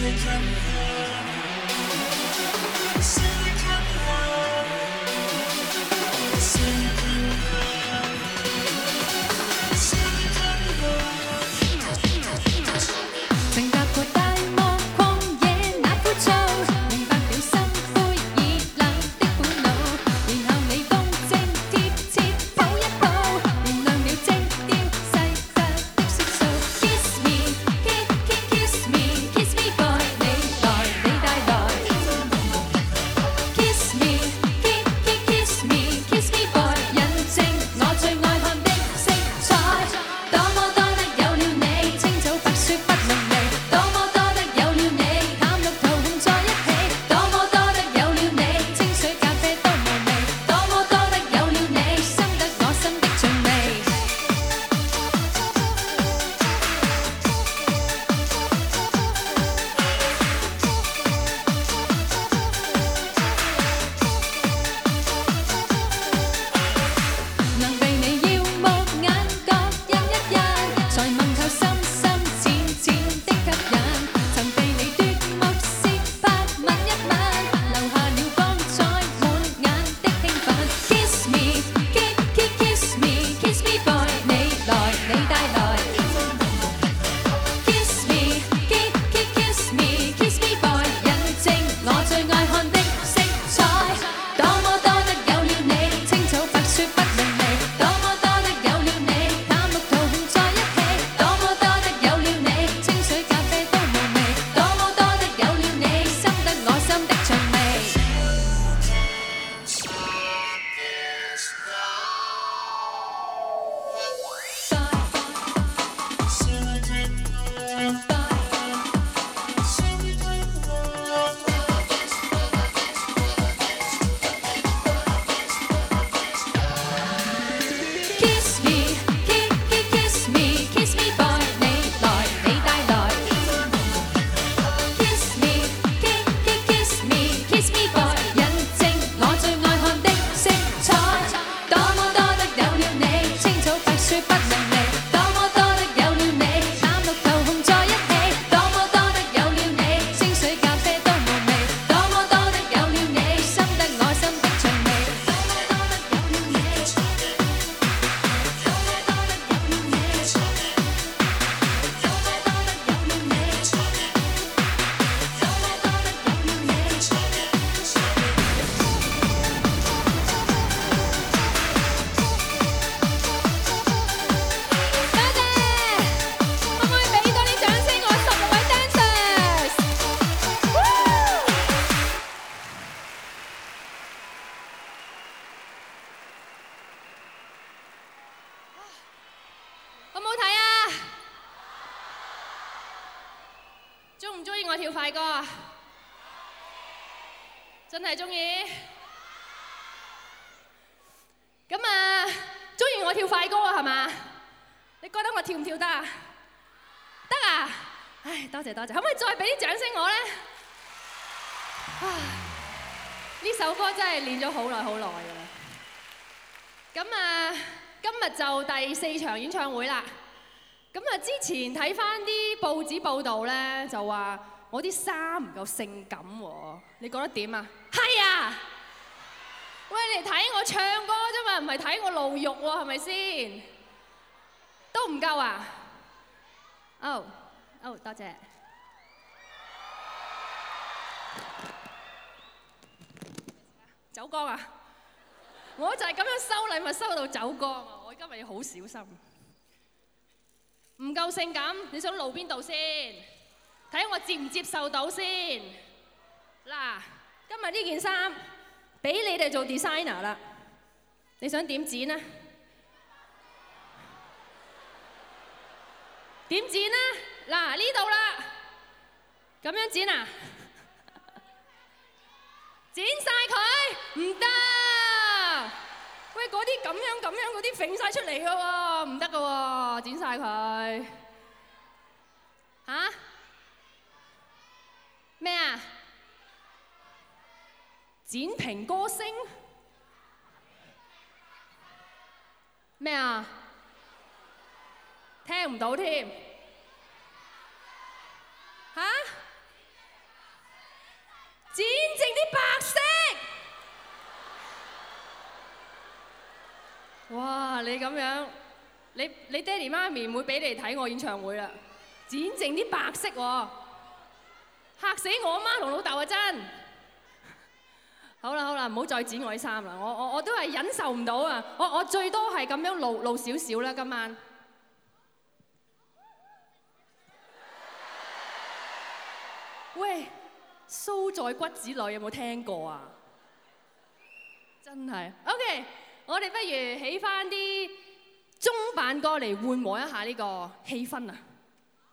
中唔中意我跳快歌啊？真係中意。咁啊，中意我跳快歌啊，係嘛？你覺得我跳唔跳得啊？得啊！唉，多謝多謝，可唔可以再俾啲掌聲我咧？呢首歌真係練咗好耐好耐㗎啦。咁啊，今日就第4場演唱會啦。咁啊，之前睇翻啲報紙報道咧，就話我啲衫唔夠性感喎，你覺得點啊？係啊！喂，你嚟睇我唱歌啫嘛，唔係睇我露肉喎，係咪先？都唔夠啊？哦，多謝。走光啊！我就係咁樣收禮物收到走光啊！我今日要好小心。唔夠性感，你想露邊度先？睇我接唔接受到先。嗱，今日呢件衫俾你哋做 designer 啦，你想點剪啊？點剪啊？嗱，呢度啦，咁樣剪啊？剪晒佢唔得。喂，嗰啲咁樣嗰啲揈晒出嚟嘅喎，唔得嘅喎，剪晒佢。嚇？咩啊？剪評歌星？咩啊？聽唔到添。嚇？ 你咁樣，你爹哋媽咪唔會俾你睇我演唱會啦，剪剩啲白色喎，嚇死我媽同老豆啊真！好啦，唔好再剪我啲衫啦，我都係忍受唔到啊！我最多係咁樣露少少啦，今晚。喂，鬚在骨子裏有冇聽過啊？真係 OK， 我哋不如起返啲中版歌嚟緩和一下呢個氣氛啊！